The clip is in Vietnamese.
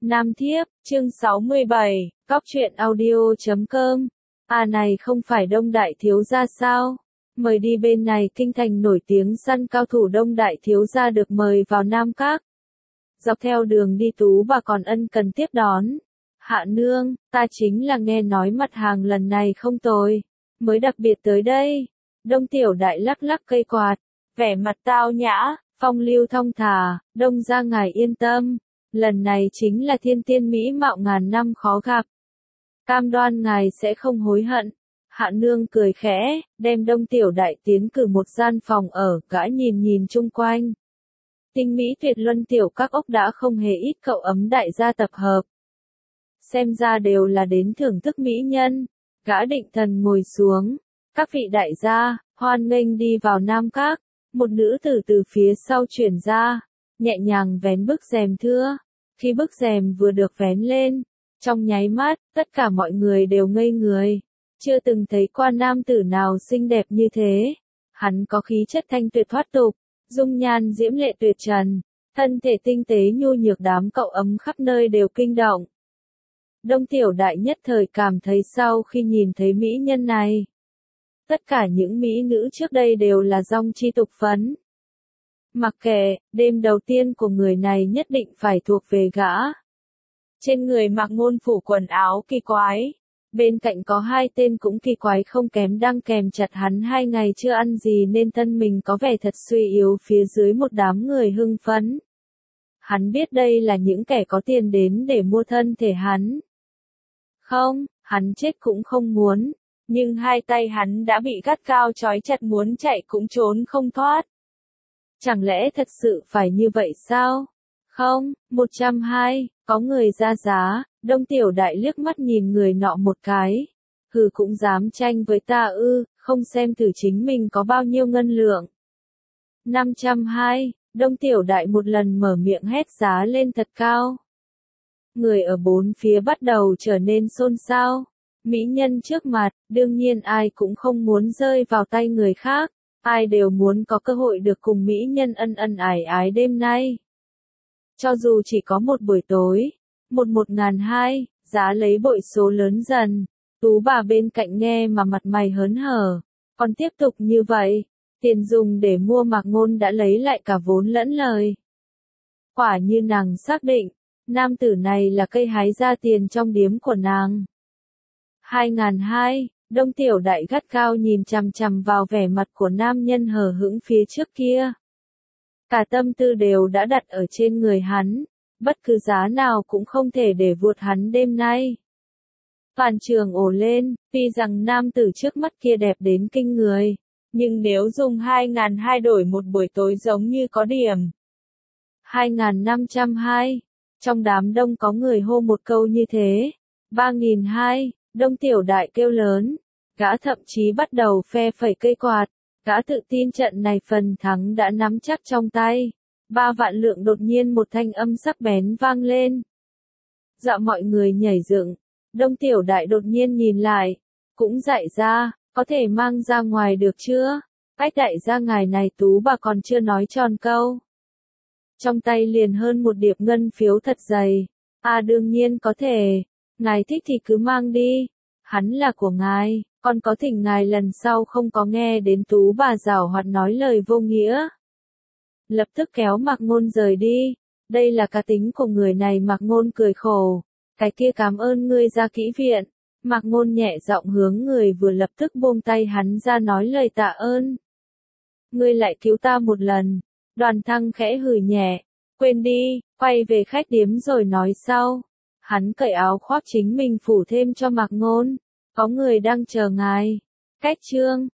Nam Thiếp, chương 67, Cóc truyện audio.com. À này không phải Đông Đại Thiếu Gia sao? Mời đi bên này. Kinh thành nổi tiếng săn cao thủ Đông Đại Thiếu Gia được mời vào Nam Các. Dọc theo đường đi Tú bà còn ân cần tiếp đón. Hạ nương, ta chính là nghe nói mặt hàng lần này không tồi, mới đặc biệt tới đây. Đông Tiểu Đại lắc lắc cây quạt, vẻ mặt tao nhã, phong lưu thong thả. Đông gia ngài yên tâm, lần này chính là thiên tiên mỹ mạo ngàn năm khó gặp. Cam đoan ngài sẽ không hối hận. Hạ nương cười khẽ, đem Đông Tiểu Đại tiến cử một gian phòng ở, gã nhìn nhìn chung quanh. Tinh mỹ tuyệt luân tiểu các ốc đã không hề ít cậu ấm đại gia tập hợp. Xem ra đều là đến thưởng thức mỹ nhân. Gã định thần ngồi xuống. Các vị đại gia, hoan nghênh đi vào Nam Các. Một nữ tử từ phía sau chuyển ra, nhẹ nhàng vén bức rèm thưa. Khi bức rèm vừa được vén lên, trong nháy mắt, tất cả mọi người đều ngây người. Chưa từng thấy qua nam tử nào xinh đẹp như thế. Hắn có khí chất thanh tuyệt thoát tục, dung nhan diễm lệ tuyệt trần, thân thể tinh tế nhu nhược, đám cậu ấm khắp nơi đều kinh động. Đông Tiểu Đại nhất thời cảm thấy sau khi nhìn thấy mỹ nhân này, tất cả những mỹ nữ trước đây đều là dong chi tục phấn. Mặc kệ, đêm đầu tiên của người này nhất định phải thuộc về gã. Trên người Mạc Ngôn phủ quần áo kỳ quái. Bên cạnh có hai tên cũng kỳ quái không kém đang kèm chặt hắn. 2 ngày chưa ăn gì nên thân mình có vẻ thật suy yếu, phía dưới một đám người hưng phấn. Hắn biết đây là những kẻ có tiền đến để mua thân thể hắn. Không, hắn chết cũng không muốn. Nhưng hai tay hắn đã bị gắt cao trói chặt, muốn chạy cũng trốn không thoát. Chẳng lẽ thật sự phải như vậy sao? Không, 120, có người ra giá. Đông Tiểu Đại liếc mắt nhìn người nọ một cái. Hừ, cũng dám tranh với ta ư, không xem thử chính mình có bao nhiêu ngân lượng. 520, Đông Tiểu Đại một lần mở miệng hét giá lên thật cao. Người ở bốn phía bắt đầu trở nên xôn xao. Mỹ nhân trước mặt, đương nhiên ai cũng không muốn rơi vào tay người khác. Ai đều muốn có cơ hội được cùng mỹ nhân ân ân ái ái đêm nay. Cho dù chỉ có một buổi tối, 1.200, giá lấy bội số lớn dần. Tú bà bên cạnh nghe mà mặt mày hớn hở. Còn tiếp tục như vậy, tiền dùng để mua Mạc Ngôn đã lấy lại cả vốn lẫn lời. Quả như nàng xác định, nam tử này là cây hái ra tiền trong điếm của nàng. 2.200, Đông Tiểu Đại gắt cao nhìn chằm chằm vào vẻ mặt của nam nhân hờ hững phía trước kia. Cả tâm tư đều đã đặt ở trên người hắn, bất cứ giá nào cũng không thể để vụt hắn đêm nay. Toàn trường ồ lên, tuy rằng nam tử trước mắt kia đẹp đến kinh người, nhưng nếu dùng 2.200 đổi một buổi tối giống như có điểm. 2.520, trong đám đông có người hô một câu như thế. 3.200, Đông Tiểu Đại kêu lớn, gã thậm chí bắt đầu phe phẩy cây quạt, gã tự tin trận này phần thắng đã nắm chắc trong tay. 3 vạn lượng. Đột nhiên một thanh âm sắc bén vang lên. Dọa mọi người nhảy dựng. Đông Tiểu Đại đột nhiên nhìn lại, cũng dại ra, có thể mang ra ngoài được chưa? Ách đại gia ngài này, Tú bà còn chưa nói tròn câu. Trong tay liền hơn một điệp ngân phiếu thật dày. À đương nhiên có thể, ngài thích thì cứ mang đi, hắn là của ngài, còn có thỉnh ngài lần sau không có nghe đến Tú bà giảo hoạt nói lời vô nghĩa. Lập tức kéo Mạc Ngôn rời đi. Đây là cá tính của người này. Mạc Ngôn cười khổ. Cái kia cảm ơn ngươi ra kỹ viện. Mạc Ngôn nhẹ giọng hướng người vừa lập tức buông tay hắn ra nói lời tạ ơn. Ngươi lại cứu ta một lần. Đoàn Thăng khẽ hừ nhẹ. Quên đi, quay về khách điếm rồi nói sau. Hắn cởi áo khoác chính mình phủ thêm cho Mạc Ngôn. Có người đang chờ ngài. Cách chương.